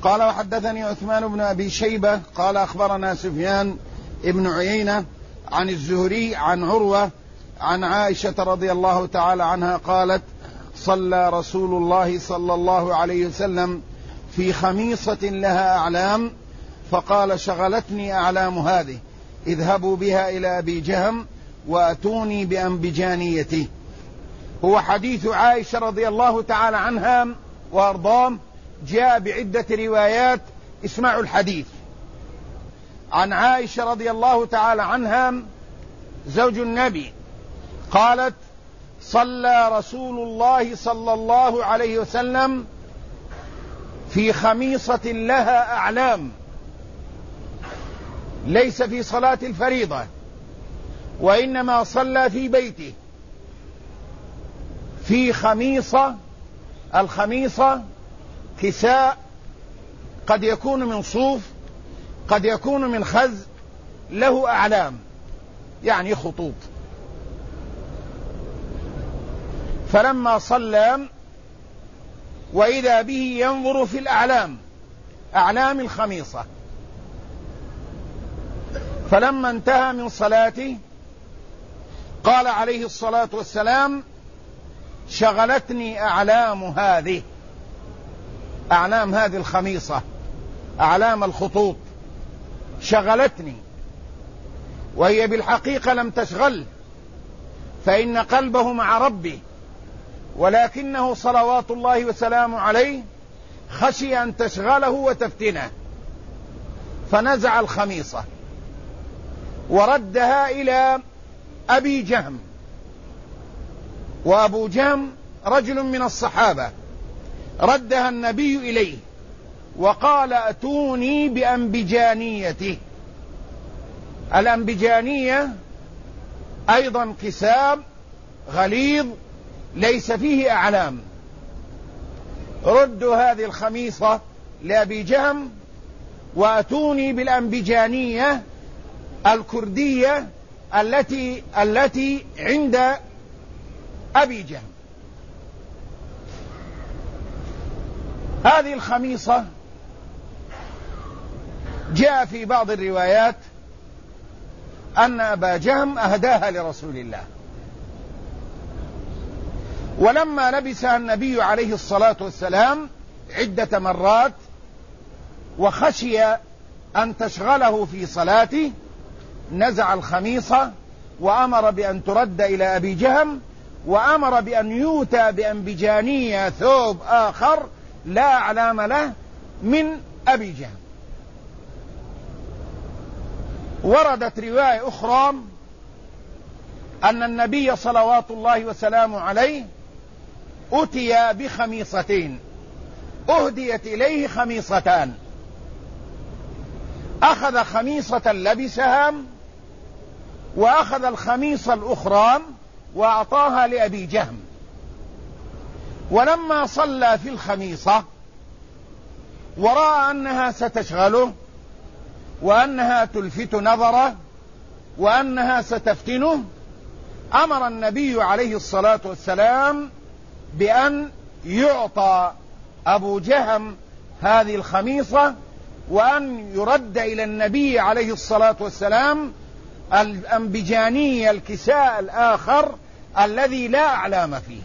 قال وحدثني عثمان بن أبي شيبة قال أخبرنا سفيان ابن عيينة عن الزهري عن عروة عن عائشة رضي الله تعالى عنها قالت صلى رسول الله صلى الله عليه وسلم في خميصة لها أعلام فقال شغلتني أعلام هذه اذهبوا بها إلى أبي جهم وأتوني بأنبجانيته. هو حديث عائشة رضي الله تعالى عنها وأرضاه، جاء بعدة روايات. اسمعوا الحديث. عن عائشة رضي الله تعالى عنها زوج النبي قالت صلى رسول الله صلى الله عليه وسلم في خميصة لها أعلام، ليس في صلاة الفريضة، وإنما صلى في بيته في خميصة. الخميصة كساء قد يكون من صوف قد يكون من خز، له أعلام يعني خطوط. فلما صلى وإذا به ينظر في أعلام الخميصة، فلما انتهى من صلاته قال عليه الصلاة والسلام شغلتني أعلام هذه الخميصة، أعلام الخطوط شغلتني، وهي بالحقيقة لم تشغل، فإن قلبه مع ربه، ولكنه صلوات الله وسلامه عليه خشي أن تشغله وتفتنه، فنزع الخميصة وردها إلى أبي جهم. وأبو جهم رجل من الصحابة، ردها النبي إليه وقال أتوني بأنبجانيته. الأنبجانية أيضا كساب غليظ ليس فيه أعلام. ردوا هذه الخميصة لأبي جهم وأتوني بالأنبجانية الكردية التي عند أبي جهم. هذه الخميصة جاء في بعض الروايات أن أبا جهم أهداها لرسول الله، ولما لبسها النبي عليه الصلاة والسلام عدة مرات وخشي أن تشغله في صلاته نزع الخميصة وأمر بأن ترد إلى أبي جهم، وأمر بأن يؤتى بأنبجانية ثوب آخر لا أعلام له من أبي جهم. وردت رواية أخرى أن النبي صلوات الله وسلامه عليه أتي بخميصتين، أهديت إليه خميصتان، أخذ خميصة لبسها وأخذ الخميصة الأخرى وأعطاها لأبي جهم. ولما صلى في الخميصة ورأى أنها ستشغله وأنها تلفت نظره وأنها ستفتنه، أمر النبي عليه الصلاة والسلام بأن يعطى أبو جهم هذه الخميصة، وأن يرد إلى النبي عليه الصلاة والسلام الأنبجانية الكساء الآخر الذي لا أعلام فيه.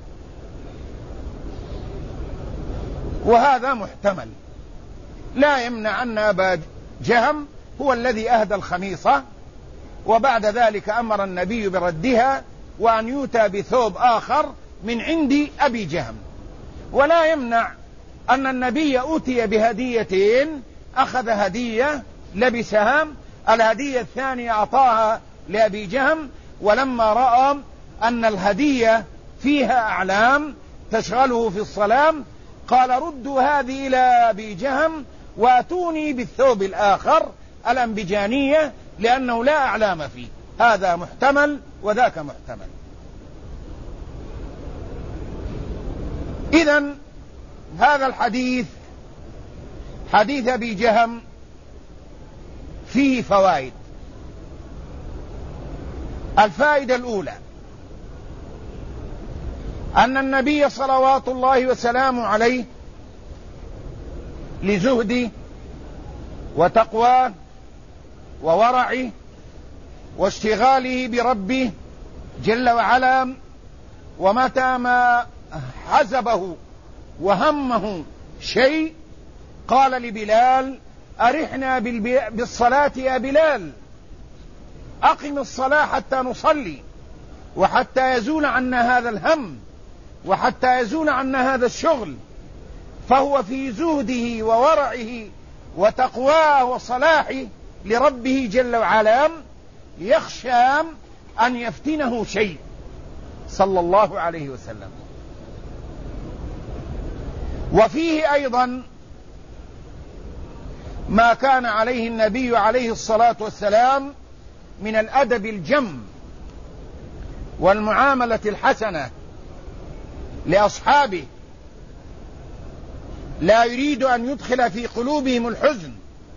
وهذا محتمل، لا يمنع أن أبا جهم هو الذي أهدى الخميصة، وبعد ذلك أمر النبي بردها وأن يؤتى بثوب آخر من عند أبي جهم. ولا يمنع أن النبي أتي بهديتين، أخذ هدية لبسها، الهدية الثانية أعطاها لأبي جهم، ولما رأى أن الهدية فيها أعلام تشغله في الصلاة قال ردوا هذه إلى أبي جهم وأتوني بالثوب الآخر الأنبجانية لأنه لا أعلام فيه. هذا محتمل وذاك محتمل. إذن هذا الحديث حديث أبي جهم فيه فوائد. الفائدة الأولى أن النبي صلوات الله وسلامه عليه لزهده وتقواه وورعه واشتغاله بربه جل وعلا. ومتى ما حزبه وهمه شيء قال لبلال: أرحنا بالصلاة يا بلال، أقم الصلاة حتى نصلي وحتى يزول عنا هذا الهم وحتى يزول عنا هذا الشغل. فهو في زهده وورعه وتقواه وصلاحه لربه جل وعلا يخشى أن يفتنه شيء صلى الله عليه وسلم. وفيه أيضا ما كان عليه النبي عليه الصلاة والسلام من الأدب الجم والمعاملة الحسنة لأصحابه، لا يريد أن يدخل في قلوبهم الحزن،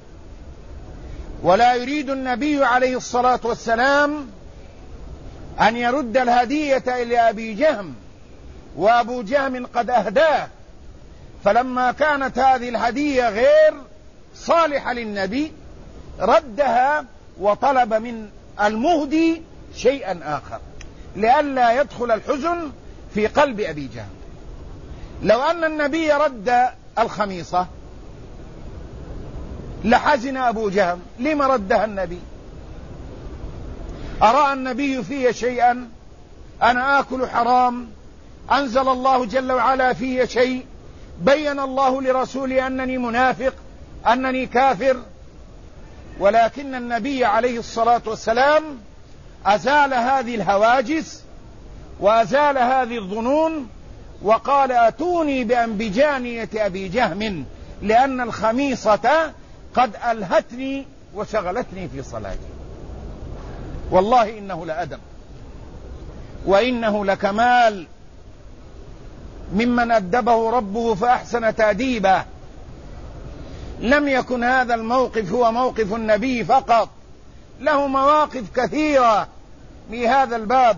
ولا يريد النبي عليه الصلاة والسلام أن يرد الهدية إلى أبي جهم، وأبو جهم قد أهداه. فلما كانت هذه الهدية غير صالحة للنبي ردها وطلب من المهدي شيئا آخر لئلا يدخل الحزن في قلب أبي جهم. لو أن النبي رد الخميصة لحزن أبو جهم. لما ردها النبي؟ أرى النبي في شيئا؟ أنا آكل حرام؟ أنزل الله جل وعلا في شيء؟ بين الله لرسوله أنني منافق، أنني كافر؟ ولكن النبي عليه الصلاة والسلام أزال هذه الهواجس وأزال هذه الظنون وقال: أتوني بأنبجانية أبي جهم لأن الخميصة قد ألهتني وشغلتني في صلاتي. والله إنه لأدب وإنه لكمال ممن أدبه ربه فأحسن تأديبه. لم يكن هذا الموقف هو موقف النبي فقط، له مواقف كثيرة في هذا الباب.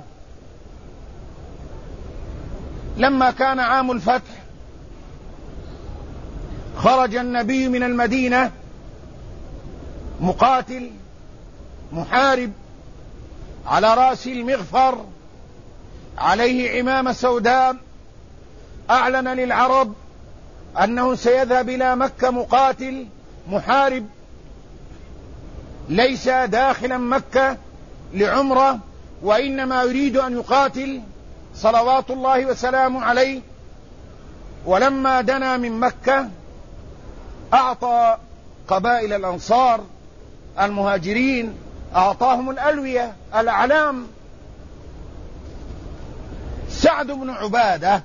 لما كان عام الفتح خرج النبي من المدينة مقاتل محارب على رأس المغفر، عليه عمامة سوداء، أعلن للعرب أنه سيذهب إلى مكة مقاتل محارب، ليس داخلا مكة لعمرة، وإنما يريد أن يقاتل صلوات الله وسلامه عليه. ولما دنا من مكة أعطى قبائل الأنصار المهاجرين، أعطاهم الألوية الأعلام. سعد بن عبادة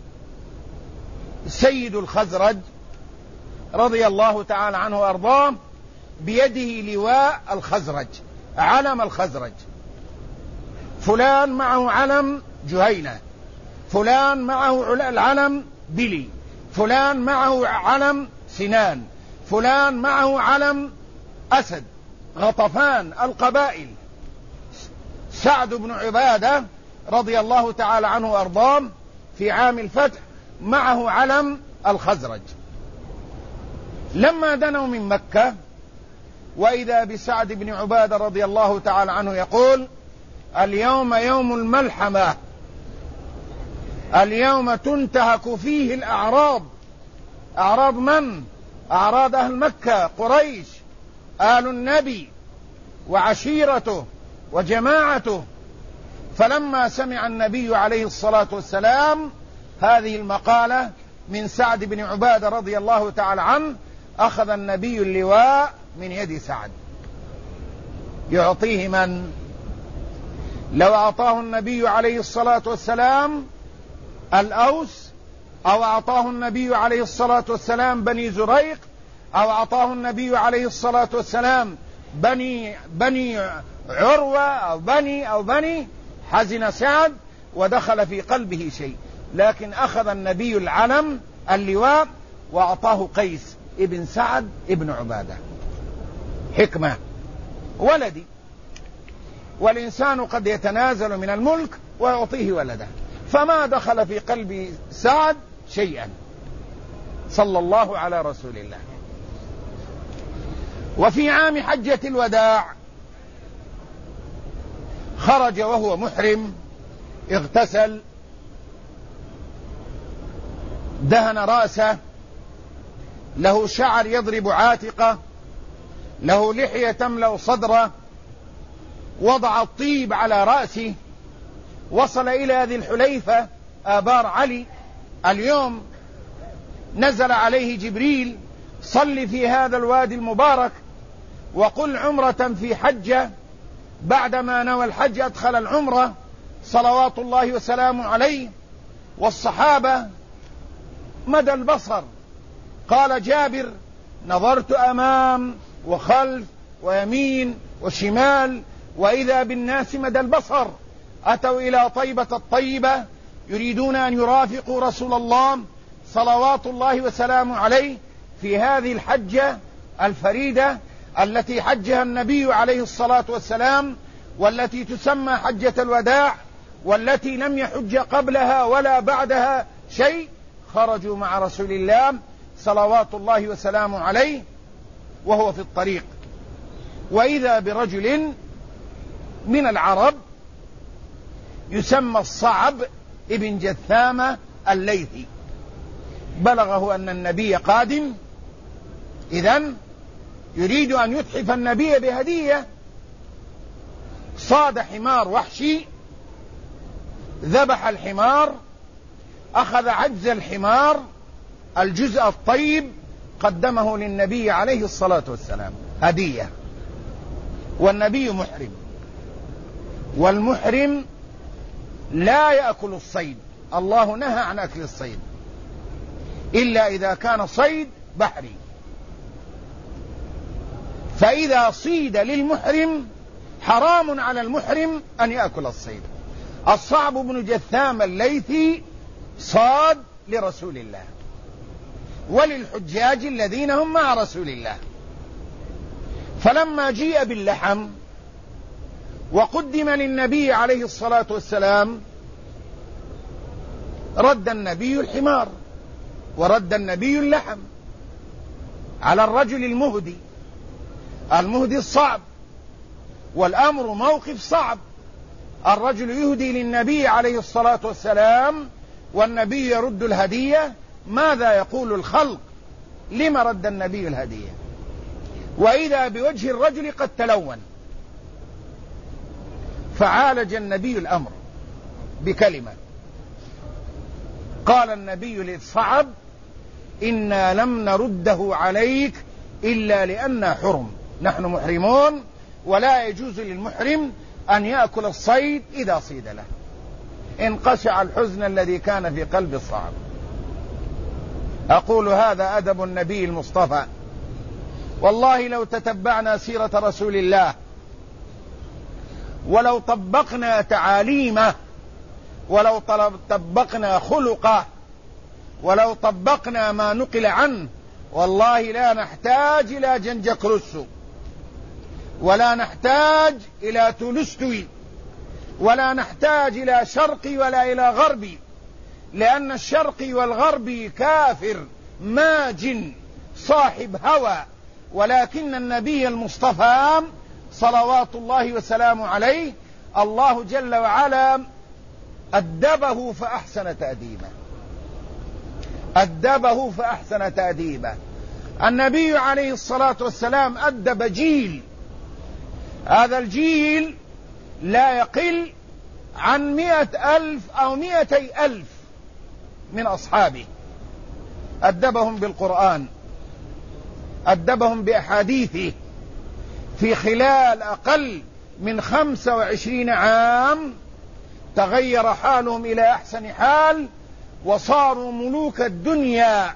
سيد الخزرج رضي الله تعالى عنه وأرضاه بيده لواء الخزرج، علم الخزرج. فلان معه علم جهينة، فلان معه العلم بلي، فلان معه علم سنان، فلان معه علم أسد، غطفان، القبائل. سعد بن عبادة رضي الله تعالى عنه وأرضاه في عام الفتح معه علم الخزرج. لما دنوا من مكة وإذا بسعد بن عبادة رضي الله تعالى عنه يقول: اليوم يوم الملحمة، اليوم تنتهك فيه الأعراض. أعراض من؟ أعراض أهل مكة، قريش، آل النبي وعشيرته وجماعته. فلما سمع النبي عليه الصلاة والسلام هذه المقالة من سعد بن عبادة رضي الله تعالى عنه، أخذ النبي اللواء من يد سعد يعطيه من؟ لو أعطاه النبي عليه الصلاة والسلام الأوس، أو أعطاه النبي عليه الصلاة والسلام بني زريق، أو أعطاه النبي عليه الصلاة والسلام بني عروة أو بني، حزن سعد ودخل في قلبه شيء. لكن أخذ النبي العلم اللواء وأعطاه قيس ابن سعد ابن عبادة. حكمة ولدي، والإنسان قد يتنازل من الملك ويعطيه ولده، فما دخل في قلب سعد شيئا. صلى الله على رسول الله. وفي عام حجة الوداع خرج وهو محرم، اغتسل، دهن رأسه، له شعر يضرب عاتقه، له لحية تملأ صدره، وضع الطيب على رأسه، وصل إلى ذي الحليفة آبار علي. اليوم نزل عليه جبريل: صل في هذا الوادي المبارك وقل عمرة في حجة. بعدما نوى الحج أدخل العمرة صلوات الله وسلامه عليه، والصحابة مدى البصر. قال جابر: نظرت أمام وخلف ويمين وشمال، وإذا بالناس مدى البصر، أتوا إلى طيبة الطيبة يريدون أن يرافقوا رسول الله صلوات الله وسلامه عليه في هذه الحجة الفريدة التي حجها النبي عليه الصلاة والسلام، والتي تسمى حجة الوداع، والتي لم يحج قبلها ولا بعدها شيء. خرجوا مع رسول الله صلوات الله وسلامه عليه وهو في الطريق، وإذا برجل من العرب يسمى الصعب ابن جثامة الليثي. بلغه أن النبي قادم، إذن يريد أن يتحف النبي بهدية. صاد حمار وحشي، ذبح الحمار، أخذ عجز الحمار الجزء الطيب، قدمه للنبي عليه الصلاة والسلام هدية. والنبي محرم، والمحرم لا يأكل الصيد، الله نهى عن أكل الصيد إلا إذا كان صيد بحري. فإذا صيد للمحرم حرام على المحرم أن يأكل الصيد. الصعب بن جثام الليثي صاد لرسول الله وللحجاج الذين هم مع رسول الله، فلما جيء باللحم وقدم للنبي عليه الصلاة والسلام رد النبي الحمار ورد النبي اللحم على الرجل المهدي الصعب، والأمر موقف صعب. الرجل يهدي للنبي عليه الصلاة والسلام والنبي يرد الهدية، ماذا يقول الخلق؟ لما رد النبي الهدية؟ وإذا بوجه الرجل قد تلون، فعالج النبي الأمر بكلمة. قال النبي للصعب: إنا لم نرده عليك إلا لأننا حرم، نحن محرمون، ولا يجوز للمحرم أن يأكل الصيد إذا صيد له. انقشع الحزن الذي كان في قلب الصعب. أقول هذا أدب النبي المصطفى. والله لو تتبعنا سيرة رسول الله، ولو طبقنا تعاليمه، ولو طبقنا خلقه، ولو طبقنا ما نقل عنه، والله لا نحتاج إلى جنجكروسو، ولا نحتاج إلى تولستوي، ولا نحتاج إلى شرقي ولا إلى غربي، لأن الشرقي والغربي كافر ماجن صاحب هوى، ولكن النبي المصطفى صلوات الله وسلامه عليه الله جل وعلا أدبه فأحسن تأديبه، أدبه فأحسن تأديبه. النبي عليه الصلاة والسلام أدب جيل، هذا الجيل لا يقل عن 100,000 أو 200,000 من أصحابه. أدبهم بالقرآن، أدبهم بأحاديثه، في خلال أقل من 25 عام تغير حالهم إلى أحسن حال، وصاروا ملوك الدنيا،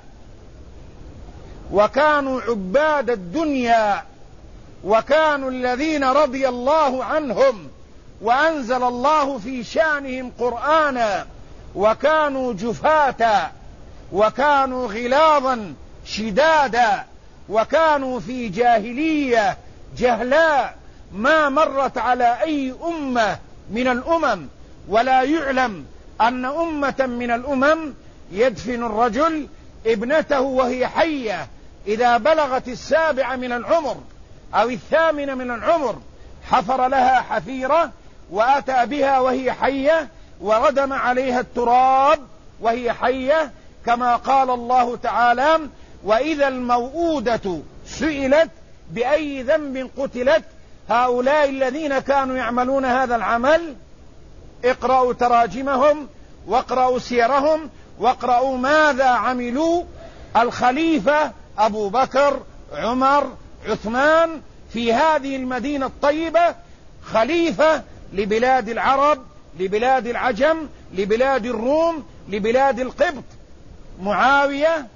وكانوا عباد الدنيا، وكانوا الذين رضي الله عنهم وأنزل الله في شأنهم قرآنا، وكانوا جفاة، وكانوا غلاظا شدادا، وكانوا في جاهلية جهلاء ما مرت على أي أمة من الأمم، ولا يعلم أن أمة من الأمم يدفن الرجل ابنته وهي حية إذا بلغت 7 من العمر أو 8 من العمر حفر لها حفيرة وأتى بها وهي حية وردم عليها التراب وهي حية، كما قال الله تعالى: وإذا الموءودة سئلت بأي ذنب قتلت. هؤلاء الذين كانوا يعملون هذا العمل اقرأوا تراجمهم واقرأوا سيرهم واقرأوا ماذا عملوا. الخليفة أبو بكر، عمر، عثمان في هذه المدينة الطيبة خليفة لبلاد العرب، لبلاد العجم، لبلاد الروم، لبلاد القبط. معاوية،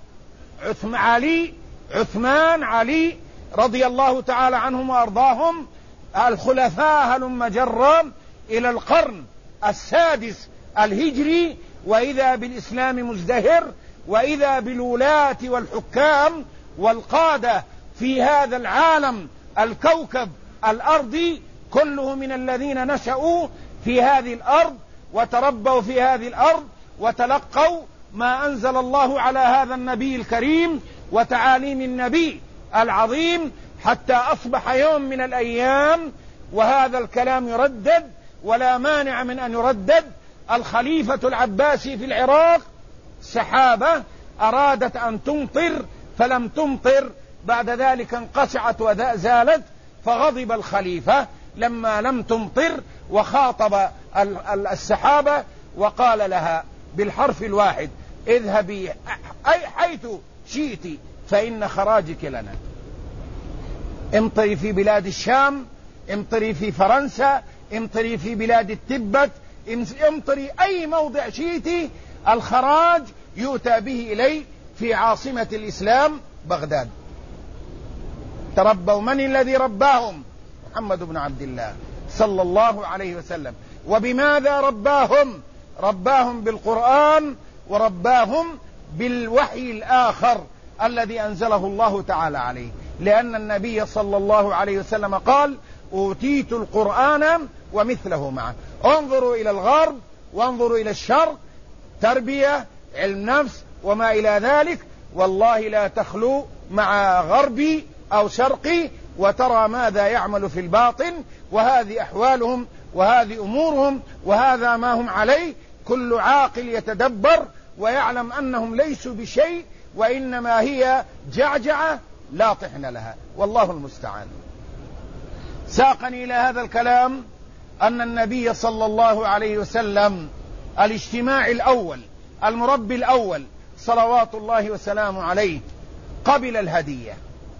عثمان، علي رضي الله تعالى عنهم وأرضاهم، الخلفاء هلم جرا إلى القرن 6 الهجري، وإذا بالإسلام مزدهر، وإذا بالولاة والحكام والقادة في هذا العالم الكوكب الأرضي كله من الذين نشأوا في هذه الأرض وتربوا في هذه الأرض وتلقوا ما أنزل الله على هذا النبي الكريم وتعاليم النبي العظيم، حتى أصبح يوم من الأيام وهذا الكلام يردد ولا مانع من أن يردد. الخليفة العباسي في العراق سحابة أرادت أن تمطر فلم تمطر، بعد ذلك انقشعت وزالت، فغضب الخليفة لما لم تمطر وخاطب السحابة وقال لها بالحرف الواحد: اذهبي أي حيث شئت فإن خراجك لنا. امطري في بلاد الشام، امطري في فرنسا، امطري في بلاد التبت، امطري أي موضع شئت، الخراج يؤتى به إلي في عاصمة الإسلام بغداد. تربوا، من الذي رباهم؟ محمد بن عبد الله صلى الله عليه وسلم. وبماذا رباهم؟ رباهم بالقرآن ورباهم بالوحي الآخر الذي أنزله الله تعالى عليه، لأن النبي صلى الله عليه وسلم قال: أوتيت القرآن ومثله معه. انظروا إلى الغرب وانظروا إلى الشرق، تربية، علم نفس وما إلى ذلك، والله لا تخلو مع غربي أو شرقي وترى ماذا يعمل في الباطن، وهذه أحوالهم وهذه أمورهم وهذا ما هم عليه. كل عاقل يتدبر ويعلم أنهم ليسوا بشيء، وإنما هي جعجعة لا طحن لها، والله المستعان. ساقني إلى هذا الكلام أن النبي صلى الله عليه وسلم الاجتماع الأول، المربي الأول صلوات الله وسلامه عليه، قبل الهدية،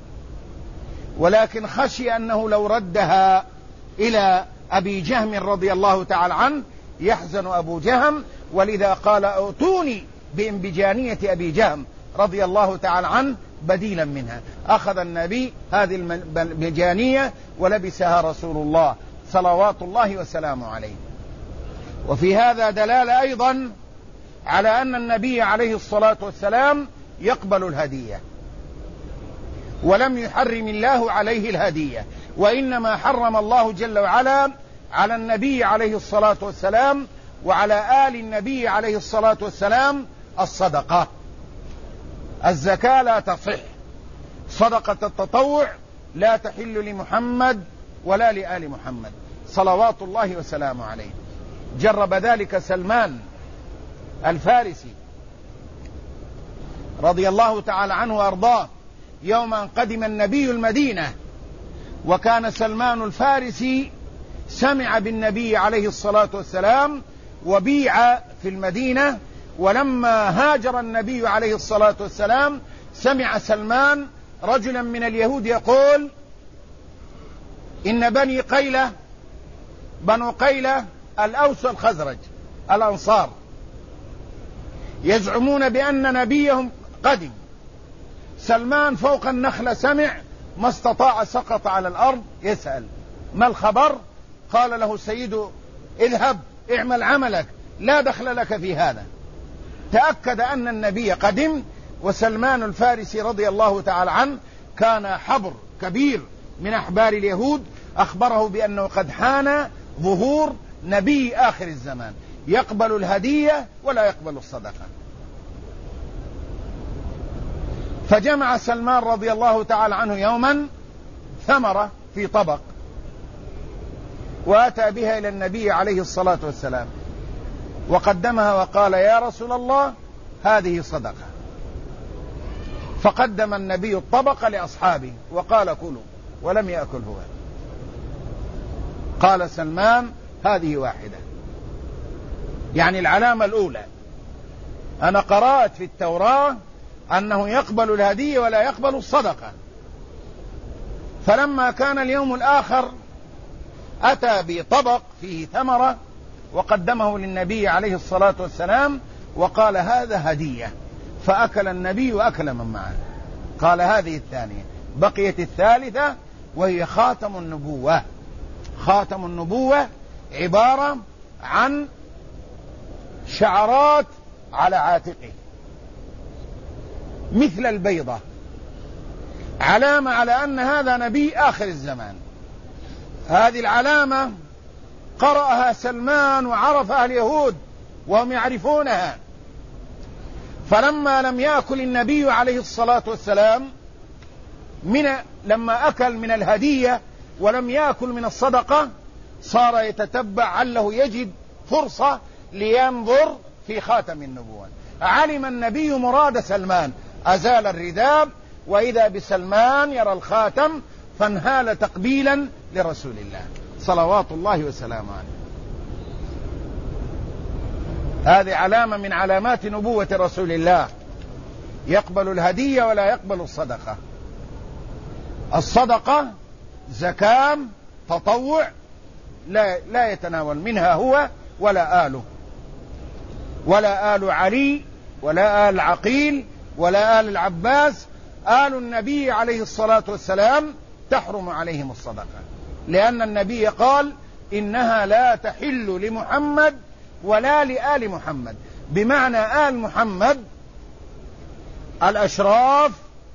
ولكن خشي أنه لو ردها إلى أبي جهم رضي الله تعالى عنه يحزن أبو جهم، ولذا قال: أوتوني بإنبجانية أبي جهم رضي الله تعالى عنه بديلا منها. أخذ النبي هذه الإنبجانية ولبسها رسول الله صلوات الله وسلامه عليه. وفي هذا دلالة أيضا على أن النبي عليه الصلاة والسلام يقبل الهدية، ولم يحرم الله عليه الهدية، وإنما حرم الله جل وعلا على النبي عليه الصلاة والسلام وعلى آل النبي عليه الصلاة والسلام الصدقة. الزكاة لا تصح، صدقة التطوع لا تحل لمحمد ولا لآل محمد صلوات الله وسلامه عليه. جرب ذلك سلمان الفارسي رضي الله تعالى عنه وأرضاه يوم أن قدم النبي المدينة، وكان سلمان الفارسي سمع بالنبي عليه الصلاة والسلام وبيع في المدينة، ولما هاجر النبي عليه الصلاة والسلام سمع سلمان رجلا من اليهود يقول: إن بنو قيلة الأوس والخزرج الأنصار يزعمون بأن نبيهم قدم. سلمان فوق النخلة سمع، ما استطاع، سقط على الأرض يسأل: ما الخبر؟ قال له سيده: اذهب اعمل عملك، لا دخل لك في هذا. تأكد أن النبي قدم. وسلمان الفارسي رضي الله تعالى عنه كان حبر كبير من أحبار اليهود، أخبره بأنه قد حان ظهور نبي آخر الزمان يقبل الهدية ولا يقبل الصدقة. فجمع سلمان رضي الله تعالى عنه يوما ثمرة في طبق وأتى بها إلى النبي عليه الصلاة والسلام وقدمها وقال: يا رسول الله هذه صدقة. فقدم النبي الطبق لأصحابه وقال: كلوا، ولم يأكل هو. قال سلمان: هذه واحدة. يعني العلامة الأولى، أنا قرأت في التوراة أنه يقبل الهدية ولا يقبل الصدقة. فلما كان اليوم الآخر أتى بطبق فيه ثمرة وقدمه للنبي عليه الصلاة والسلام وقال: هذا هدية. فأكل النبي وأكل من معه. قال: هذه الثانية. بقيت الثالثة وهي خاتم النبوة. خاتم النبوة عبارة عن شعرات على عاتقه مثل البيضة، علامة على أن هذا نبي آخر الزمان. هذه العلامة قرأها سلمان وعرفها اليهود وهم يعرفونها. فلما لم يأكل النبي عليه الصلاة والسلام لما أكل من الهدية ولم يأكل من الصدقة، صار يتتبع عله يجد فرصة لينظر في خاتم النبوة. علم النبي مراد سلمان، أزال الرداب وإذا بسلمان يرى الخاتم فانهال تقبيلا لرسول الله صلوات الله وسلامه عليه. هذه علامة من علامات نبوة رسول الله، يقبل الهدية ولا يقبل الصدقة. الصدقة زكاة تطوع لا يتناول منها هو ولا آله، ولا آل علي ولا آل عقيل ولا آل العباس. آل النبي عليه الصلاة والسلام تحرم عليهم الصدقة، لأن النبي قال: إنها لا تحل لمحمد ولا لآل محمد. بمعنى آل محمد الأشراف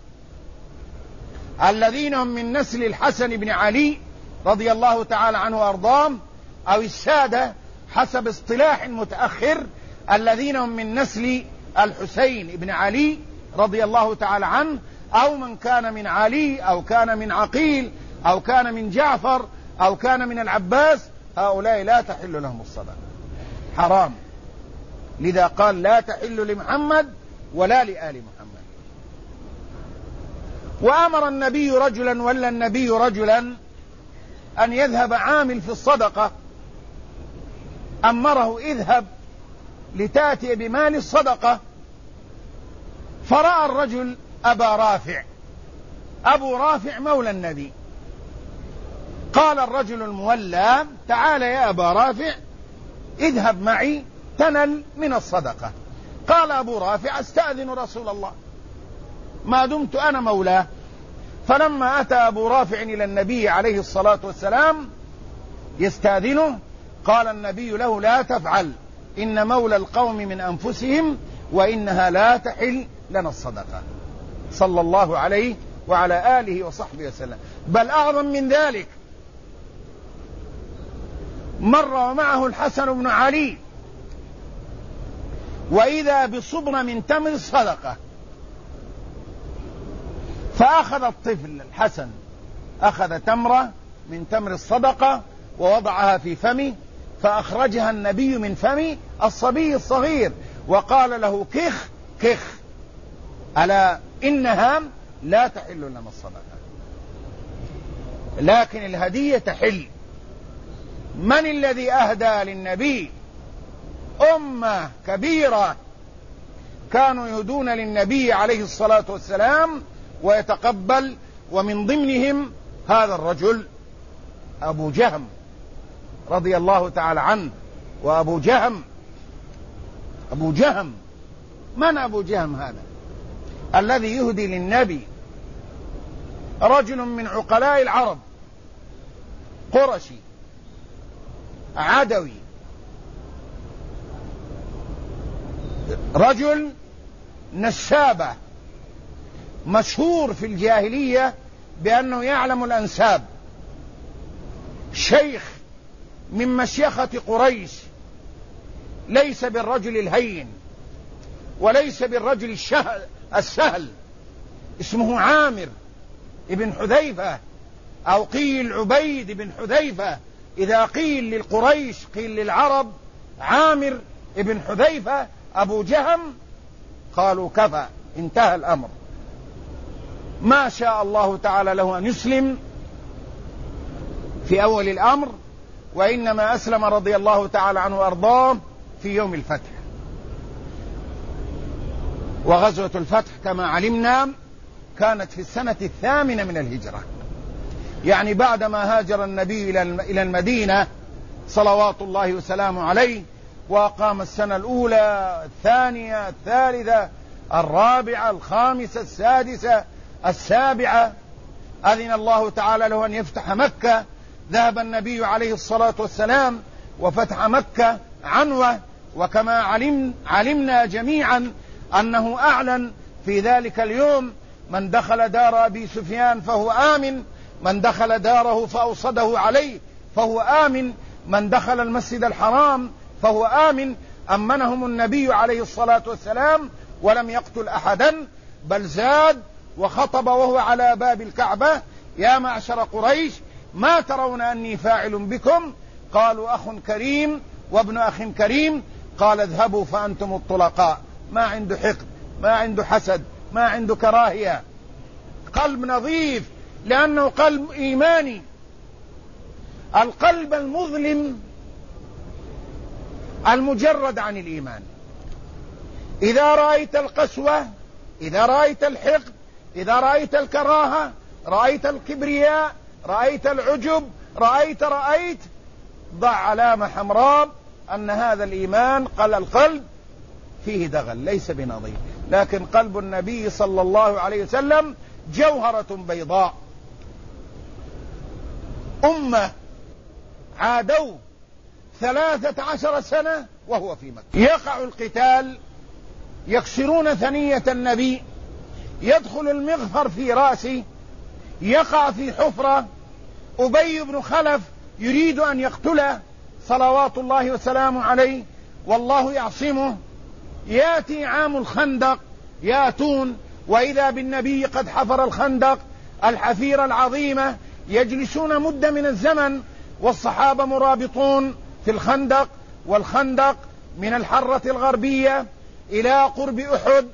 الذين هم من نسل الحسن بن علي رضي الله تعالى عنه وأرضاه، أو السادة حسب اصطلاح متأخر الذين هم من نسل الحسين بن علي رضي الله تعالى عنه، أو من كان من علي أو كان من عقيل أو كان من جعفر أو كان من العباس. هؤلاء لا تحل لهم الصدقة، حرام. لذا قال: لا تحل لمحمد ولا لآل محمد. وأمر النبي رجلا، ولا النبي رجلا أن يذهب عامل في الصدقة، أمره: اذهب لتأتي بمال الصدقة. فرأى الرجل أبا رافع، أبو رافع مولى النبي. قال الرجل المولى: تعال يا أبا رافع اذهب معي تنل من الصدقة. قال أبو رافع: استأذن رسول الله ما دمت أنا مولاه. فلما أتى أبو رافع إلى النبي عليه الصلاة والسلام يستأذنه، قال النبي له: لا تفعل، إن مولى القوم من أنفسهم وإنها لا تحل لنا الصدقة، صلى الله عليه وعلى آله وصحبه وسلم. بل أعظم من ذلك، مر ومعه الحسن بن علي وإذا بصبر من تمر الصدقة، فأخذ الطفل الحسن أخذ تمرة من تمر الصدقة ووضعها في فمه، فأخرجها النبي من فم الصبي الصغير وقال له: كخ كخ، ألا إنها لا تحل لنا الصدقة، لكن الهدية تحل. من الذي أهدى للنبي؟ أمة كبيرة كانوا يهدون للنبي عليه الصلاة والسلام ويتقبل، ومن ضمنهم هذا الرجل أبو جهم رضي الله تعالى عنه. وأبو جهم من أبو جهم هذا الذي يهدي للنبي؟ رجل من عقلاء العرب، قرشي عدوي، رجل نسابة مشهور في الجاهلية بأنه يعلم الأنساب، شيخ من مشيخة قريش، ليس بالرجل الهين وليس بالرجل السهل، اسمه عامر ابن حذيفة، أو قيل عبيد بن حذيفة. إذا قيل للقريش قيل للعرب عامر ابن حذيفة أبو جهم، قالوا كفى، انتهى الأمر. ما شاء الله تعالى له أن يسلم في أول الأمر، وإنما أسلم رضي الله تعالى عنه وأرضاه في يوم الفتح. وغزوة الفتح كما علمنا كانت في السنة 8 من الهجرة، يعني بعدما هاجر النبي إلى المدينة صلوات الله وسلامه عليه، وقام السنة الأولى الثانية الثالثة الرابعة الخامسة السادسة السابعة، أذن الله تعالى له أن يفتح مكة. ذهب النبي عليه الصلاة والسلام وفتح مكة عنوة، وكما علمنا جميعا أنه أعلن في ذلك اليوم: من دخل دار أبي سفيان فهو آمن، من دخل داره فأوصده عليه فهو آمن، من دخل المسجد الحرام فهو آمن. أمنهم النبي عليه الصلاة والسلام ولم يقتل أحدا، بل زاد وخطب وهو على باب الكعبة: يا معشر قريش، ما ترون أني فاعل بكم؟ قالوا: أخ كريم وابن أخ كريم. قال: اذهبوا فأنتم الطلقاء. ما عنده حقد، ما عنده حسد، ما عنده كراهية، قلب نظيف، لأنه قلب إيماني. القلب المظلم المجرد عن الإيمان، إذا رأيت القسوة، إذا رأيت الحقد، إذا رأيت الكراهة، رأيت الكبرياء، رأيت العجب، رأيت ضع علامة حمراء أن هذا الإيمان القلب فيه دغل ليس بنظير. لكن قلب النبي صلى الله عليه وسلم جوهرة بيضاء. أمة عادوا 13 سنة وهو في مكة، يقع القتال، يكسرون ثنية النبي، يدخل المغفر في رأسه، يقع في حفرة. أبي بن خلف يريد أن يقتله صلوات الله وسلامه عليه، والله يعصمه. يأتي عام الخندق، يأتون وإذا بالنبي قد حفر الخندق الحفيرة العظيمة، يجلسون مدة من الزمن والصحابة مرابطون في الخندق، والخندق من الحرة الغربية إلى قرب أحد،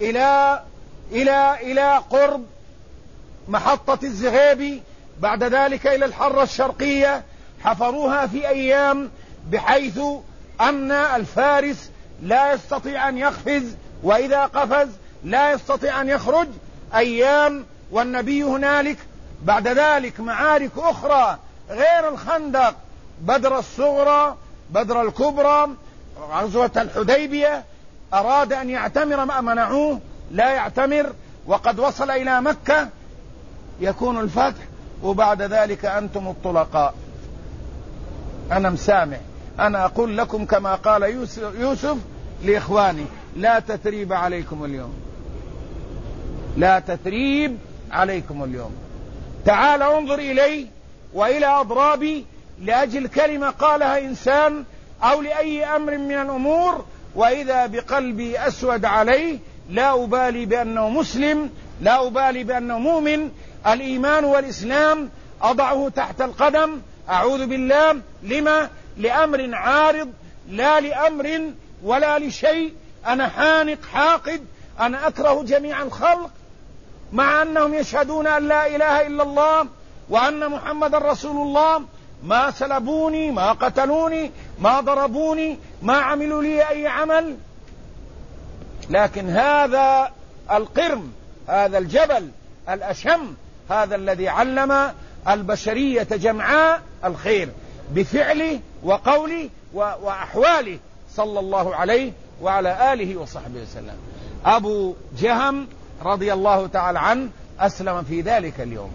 إلى قرب محطة الزغيبي، بعد ذلك إلى الحرة الشرقية. حفروها في أيام بحيث أن الفارس لا يستطيع أن يقفز، وإذا قفز لا يستطيع أن يخرج. أيام والنبي هنالك. بعد ذلك معارك أخرى غير الخندق: بدر الصغرى، بدر الكبرى، غزوة الحديبية. أراد أن يعتمر ما منعوه، لا يعتمر، وقد وصل إلى مكة. يكون الفتح، وبعد ذلك أنتم الطلقاء. أنا مسامح، أنا أقول لكم كما قال يوسف لإخواني: لا تثريب عليكم اليوم، لا تثريب عليكم اليوم. تعال انظر إلي وإلى أضرابي لأجل كلمة قالها إنسان أو لأي أمر من الأمور، وإذا بقلبي أسود عليه. لا أبالي بأنه مسلم، لا أبالي بأنه مؤمن. الإيمان والإسلام أضعه تحت القدم، أعوذ بالله. لما؟ لأمر عارض، لا لأمر ولا لشيء. أنا حانق حاقد، أنا أكره جميع الخلق، مع أنهم يشهدون أن لا إله إلا الله وأن محمد رسول الله. ما سلبوني، ما قتلوني، ما ضربوني، ما عملوا لي أي عمل. لكن هذا القرم، هذا الجبل الأشم، هذا الذي علم البشرية جمعاء الخير بفعله وقوله وأحواله صلى الله عليه وعلى آله وصحبه وسلم. أبو جهم رضي الله تعالى عنه أسلم في ذلك اليوم.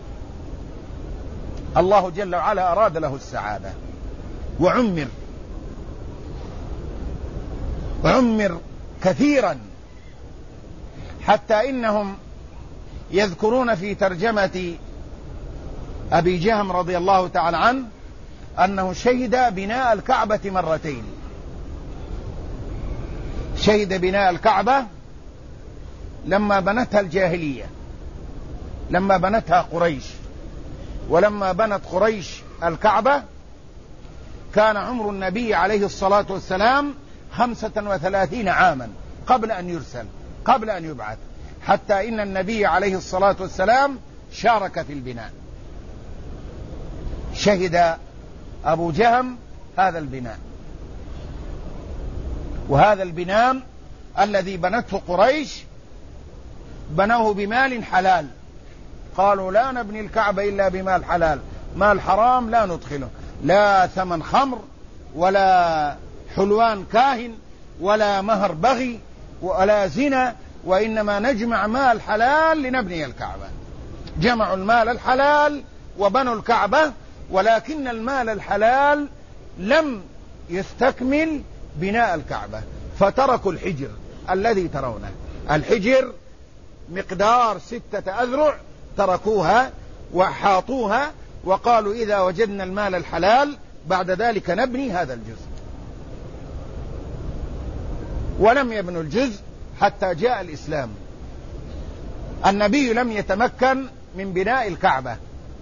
الله جل وعلا أراد له السعادة، وعمر كثيرا، حتى إنهم يذكرون في ترجمة أبي جهم رضي الله تعالى عنه أنه شهد بناء الكعبة مرتين. شهد بناء الكعبة لما بنتها الجاهلية، لما بنتها قريش. ولما بنت قريش الكعبة كان عمر النبي عليه الصلاة والسلام 35 عاما قبل أن يرسل، قبل أن يبعث، حتى إن النبي عليه الصلاة والسلام شارك في البناء، شهد أبو جهم هذا البناء. وهذا البناء الذي بنته قريش بنوه بمال حلال، قالوا لا نبني الكعبة إلا بمال حلال، مال حرام لا ندخله، لا ثمن خمر ولا حلوان كاهن ولا مهر بغي ولا زنا، وإنما نجمع مال حلال لنبني الكعبة. جمعوا المال الحلال وبنوا الكعبة، ولكن المال الحلال لم يستكمل بناء الكعبة، فتركوا الحجر الذي ترونه، الحجر مقدار 6 أذرع، تركوها وحاطوها وقالوا إذا وجدنا المال الحلال بعد ذلك نبني هذا الجزء. ولم يبنوا الجزء حتى جاء الإسلام. النبي لم يتمكن من بناء الكعبة،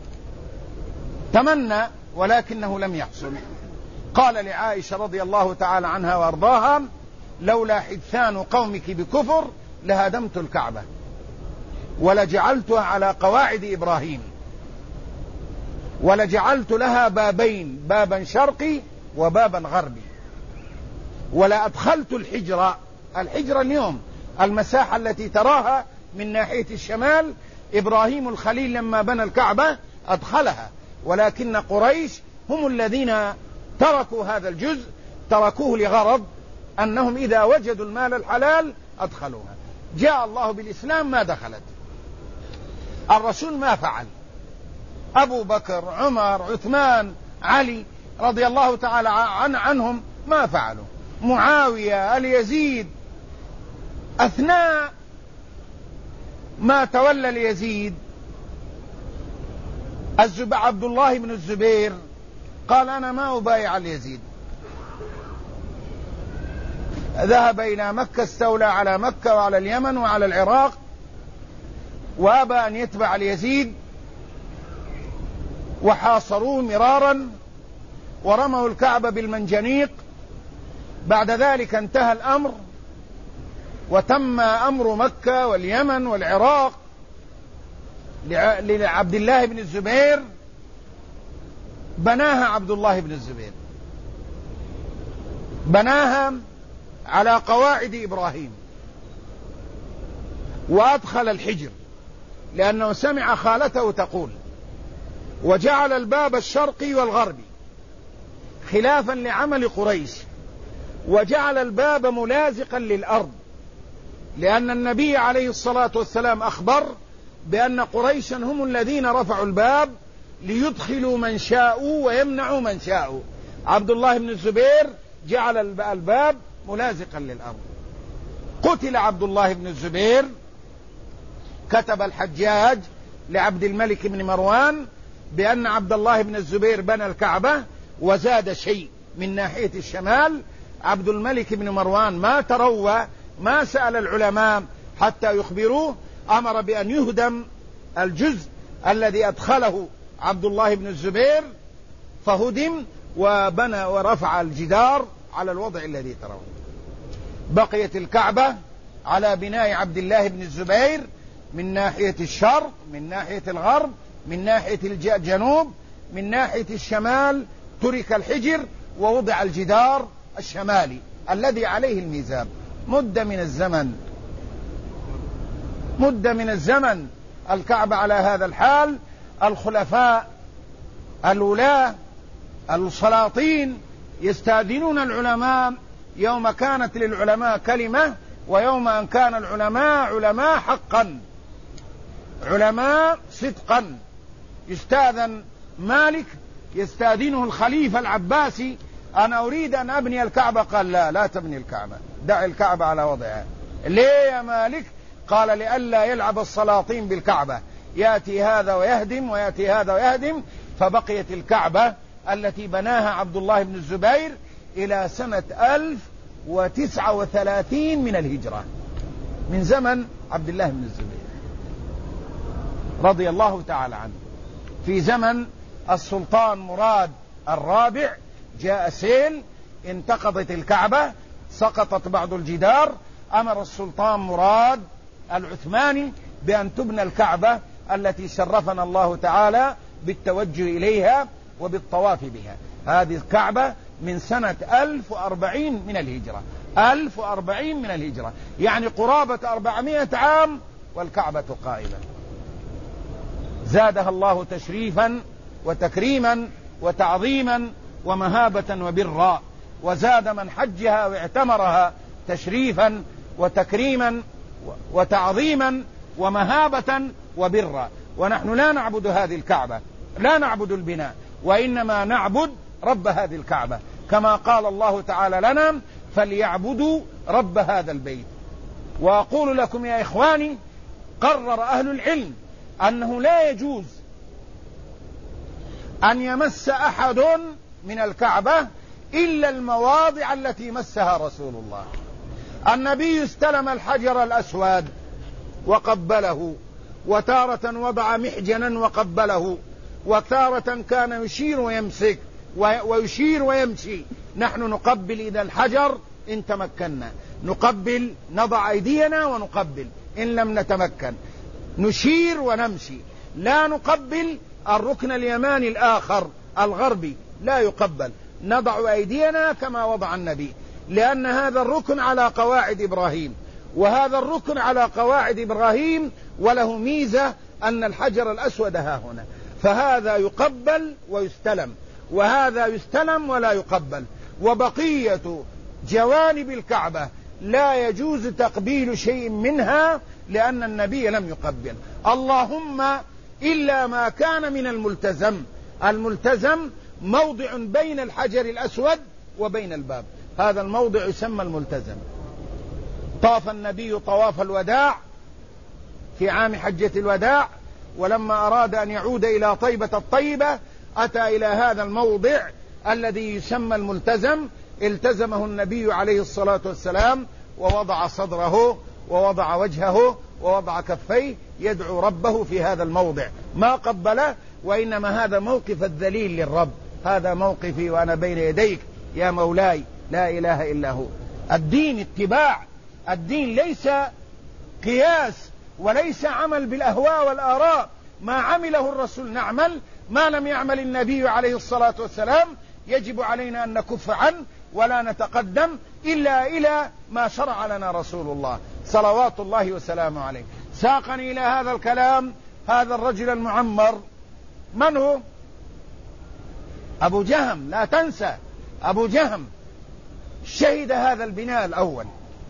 تمنى ولكنه لم يحصل. قال لعائشة رضي الله تعالى عنها وارضاها: لولا حدثان قومك بكفر لهدمت الكعبة ولجعلتها على قواعد إبراهيم، ولجعلت لها بابين، بابا شرقي وبابا غربي، ولا أدخلت الحجر اليوم المساحة التي تراها من ناحية الشمال، إبراهيم الخليل لما بنى الكعبة أدخلها، ولكن قريش هم الذين تركوا هذا الجزء، تركوه لغرض أنهم إذا وجدوا المال الحلال أدخلوها. جاء الله بالإسلام ما دخلت، الرسول ما فعل، أبو بكر، عمر، عثمان، علي رضي الله تعالى عنهم ما فعلوا، معاوية، اليزيد، أثناء ما تولى اليزيد عبد الله بن الزبير قال أنا ما أبايع اليزيد، ذهب إلى مكة، استولى على مكة وعلى اليمن وعلى العراق، وأبى أن يتبع اليزيد، وحاصروه مرارا ورموا الكعبة بالمنجنيق. بعد ذلك انتهى الأمر وتم أمر مكة واليمن والعراق لعبد الله بن الزبير، بناها عبد الله بن الزبير، بناها على قواعد إبراهيم، وأدخل الحجر لأنه سمع خالته تقول، وجعل الباب الشرقي والغربي خلافا لعمل قريش، وجعل الباب ملازقا للأرض، لأن النبي عليه الصلاة والسلام أخبر بأن قريشا هم الذين رفعوا الباب ليدخلوا من شاءوا ويمنعوا من شاءوا. عبد الله بن الزبير جعل الباب ملازقا للأرض. قتل عبد الله بن الزبير، كتب الحجاج لعبد الملك بن مروان بأن عبد الله بن الزبير بنى الكعبة وزاد شيء من ناحية الشمال. عبد الملك بن مروان ما تروى، ما سأل العلماء حتى يخبروه، أمر بأن يهدم الجزء الذي أدخله عبد الله بن الزبير، فهدم وبنى ورفع الجدار على الوضع الذي ترون. بقيت الكعبة على بناء عبد الله بن الزبير من ناحية الشرق، من ناحية الغرب، من ناحية الجنوب، من ناحية الشمال ترك الحجر ووضع الجدار الشمالي الذي عليه الميزاب. مدة من الزمن الكعبة على هذا الحال. الخلفاء الولاة السلاطين يستأذنون العلماء يوم كانت للعلماء كلمة، ويوم أن كان العلماء علماء حقا، علماء صدقا. يستأذن مالك، يستأذنه الخليفة العباسي: أنا أريد أن أبني الكعبة. قال لا تبني الكعبة، دع الكعبة على وضعها. ليه يا مالك؟ قال لئلا يلعب السلاطين بالكعبة، يأتي هذا ويهدم ويأتي هذا ويهدم. فبقيت الكعبة التي بناها عبد الله بن الزبير إلى سنة 1039 من الهجرة، من زمن عبد الله بن الزبير. رضي الله تعالى عنه. في زمن السلطان مراد الرابع جاء سيل، انتقضت الكعبة، سقطت بعض الجدار، أمر السلطان مراد العثماني بأن تبنى الكعبة التي شرفنا الله تعالى بالتوجه إليها وبالطواف بها. هذه الكعبة من سنة 1040 من الهجرة، 1040 من الهجرة، يعني قرابة 400 عام والكعبة قائمة. زادها الله تشريفا وتكريما وتعظيما ومهابة وبرا، وزاد من حجها واعتمرها تشريفا وتكريما وتعظيما ومهابة وبرا. ونحن لا نعبد هذه الكعبة، لا نعبد البناء، وإنما نعبد رب هذه الكعبة، كما قال الله تعالى لنا: فليعبدوا رب هذا البيت. وأقول لكم يا إخواني، قرر أهل العلم أنه لا يجوز أن يمس أحد من الكعبة إلا المواضع التي مسها رسول الله. النبي استلم الحجر الأسود وقبله، وتارة وضع محجنا وقبله، وتارة كان يشير ويمسك ويشير ويمشي. نحن نقبل إذا الحجر إن تمكنا، نقبل، نضع أيدينا ونقبل إن لم نتمكن، نشير ونمشي. لا نقبل الركن اليماني الآخر الغربي، لا يقبل، نضع أيدينا كما وضع النبي، لأن هذا الركن على قواعد إبراهيم، وهذا الركن على قواعد إبراهيم، وله ميزة أن الحجر الأسود ها هنا، فهذا يقبل ويستلم، وهذا يستلم ولا يقبل. وبقية جوانب الكعبة لا يجوز تقبيل شيء منها، لأن النبي لم يقبل، اللهم إلا ما كان من الملتزم. الملتزم موضع بين الحجر الأسود وبين الباب، هذا الموضع يسمى الملتزم. طاف النبي طواف الوداع في عام حجة الوداع، ولما أراد أن يعود إلى طيبة الطيبة أتى إلى هذا الموضع الذي يسمى الملتزم، التزمه النبي عليه الصلاة والسلام، ووضع صدره ووضع وجهه ووضع كفيه يدعو ربه في هذا الموضع، ما قبله، وإنما هذا موقف الذليل للرب. هذا موقفي وأنا بين يديك يا مولاي، لا إله إلا هو. الدين اتباع، الدين ليس قياس وليس عمل بالأهواء والآراء. ما عمله الرسول نعمل، ما لم يعمل النبي عليه الصلاة والسلام يجب علينا أن نكف عنه ولا نتقدم إلا إلى ما شرع لنا رسول الله صلوات الله وسلامه عليه. ساقني إلى هذا الكلام هذا الرجل المعمر، من هو؟ أبو جهم، لا تنسى أبو جهم شهد هذا البناء الأول،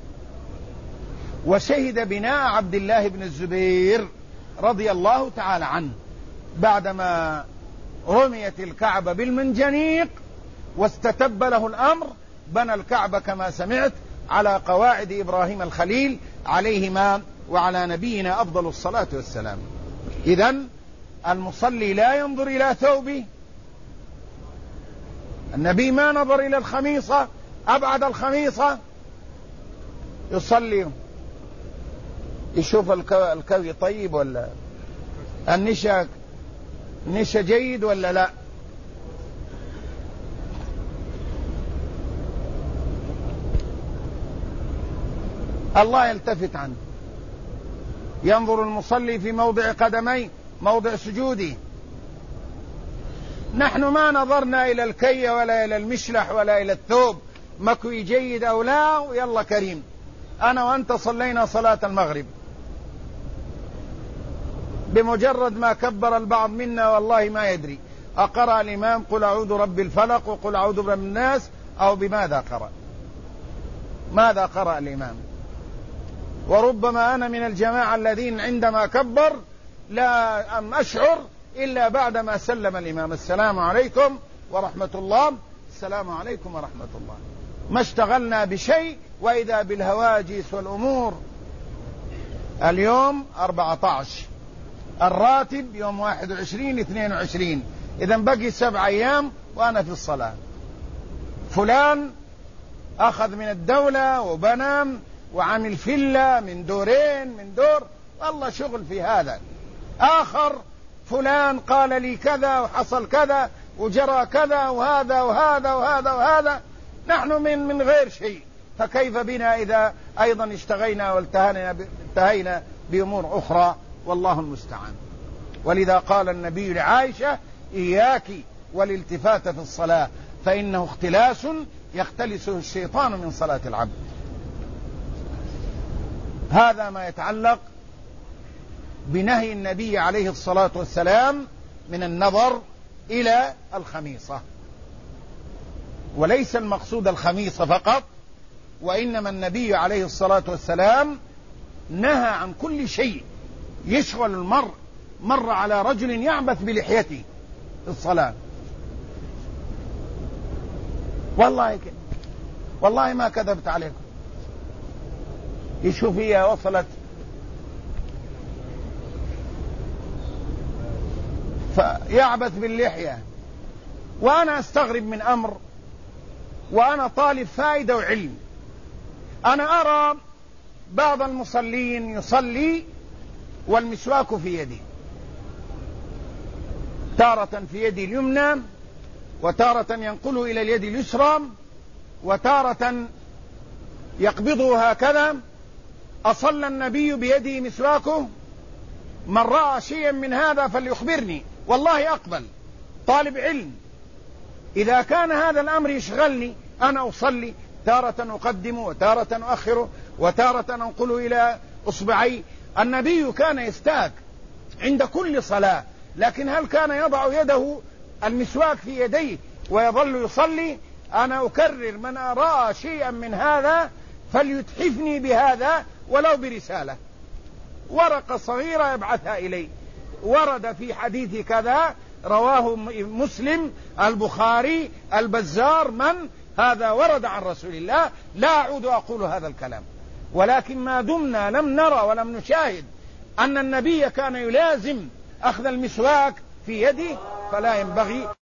وشهد بناء عبد الله بن الزبير رضي الله تعالى عنه بعدما رميت الكعبة بالمنجنيق واستتب له الأمر، بنى الكعبة كما سمعت على قواعد إبراهيم الخليل عليهما وعلى نبينا أفضل الصلاة والسلام. إذن المصلي لا ينظر إلى ثوبه، النبي ما نظر إلى الخميصة، أبعد الخميصة، يصلي يشوف الكوي طيب ولا النشا جيد ولا لا. الله يلتفت عنه، ينظر المصلي في موضع قدميه، موضع سجوده. نحن ما نظرنا إلى الكي ولا إلى المشلح ولا إلى الثوب مكوي جيد أو لا، ويلا كريم. أنا وأنت صلينا صلاة المغرب، بمجرد ما كبر البعض منا والله ما يدري أقرأ الإمام قل أعوذ برب الفلق وقل أعوذ برب الناس أو بماذا قرأ، ماذا قرأ الإمام؟ وربما أنا من الجماعة الذين عندما كبر لا أن أشعر إلا بعدما سلم الإمام، السلام عليكم ورحمة الله، السلام عليكم ورحمة الله، ما اشتغلنا بشيء، وإذا بالهواجس والأمور. اليوم 14، الراتب يوم 21 22، إذن بقي 7 أيام وأنا في الصلاة. فلان أخذ من الدولة وبنى وعمل فيلا من دورين من دور، والله شغل في هذا. آخر فلان قال لي كذا وحصل كذا وجرى كذا وهذا وهذا وهذا وهذا، نحن من غير شيء، فكيف بنا إذا أيضا اشتغينا وانتهينا بأمور أخرى؟ والله المستعان. ولذا قال النبي لعائشة: إياك والالتفات في الصلاة فإنه اختلاس يختلسه الشيطان من صلاة العبد. هذا ما يتعلق بنهي النبي عليه الصلاة والسلام من النظر إلى الخميصة. وليس المقصود الخميصة فقط، وإنما النبي عليه الصلاة والسلام نهى عن كل شيء يشغل المرء. مر على رجل يعبث بلحيته في الصلاة، والله ما كذبت عليكم، يشوف هي وصلت، فيعبث باللحية. وأنا أستغرب من أمر، وأنا طالب فائدة وعلم. أنا أرى بعض المصلين يصلي والمسواك في يده، تارة في يده اليمنى، وتارة ينقله إلى اليد اليسرى، وتارة يقبضه هكذا. أصلى النبي بيده مسواكه؟ من رأى شيئا من هذا فليخبرني، والله أقبل، طالب علم. إذا كان هذا الأمر يشغلني، أنا أصلي تارة أقدم وتارة أؤخر وتارة أنقله إلى أصبعي. النبي كان يستاك عند كل صلاة، لكن هل كان يضع يده المسواك في يديه ويظل يصلي؟ أنا أكرر: من رأى شيئا من هذا فليتحفني بهذا ولو برسالة، ورقة صغيرة يبعثها إلي، ورد في حديث كذا، رواه مسلم، البخاري، البزار، من هذا ورد عن رسول الله. لا أعود أقول هذا الكلام، ولكن ما دمنا لم نرى ولم نشاهد أن النبي كان يلازم أخذ المسواك في يده، فلا ينبغي